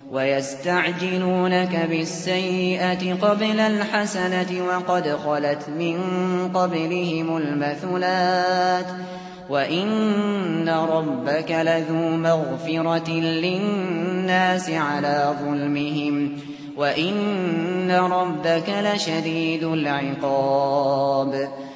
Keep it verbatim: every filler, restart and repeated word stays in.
ويستعجلونك بالسيئة قبل الحسنة وقد خلت من قبلهم المثلات وإن ربك لذو مغفرة للناس على ظلمهم وإن ربك لشديد العقاب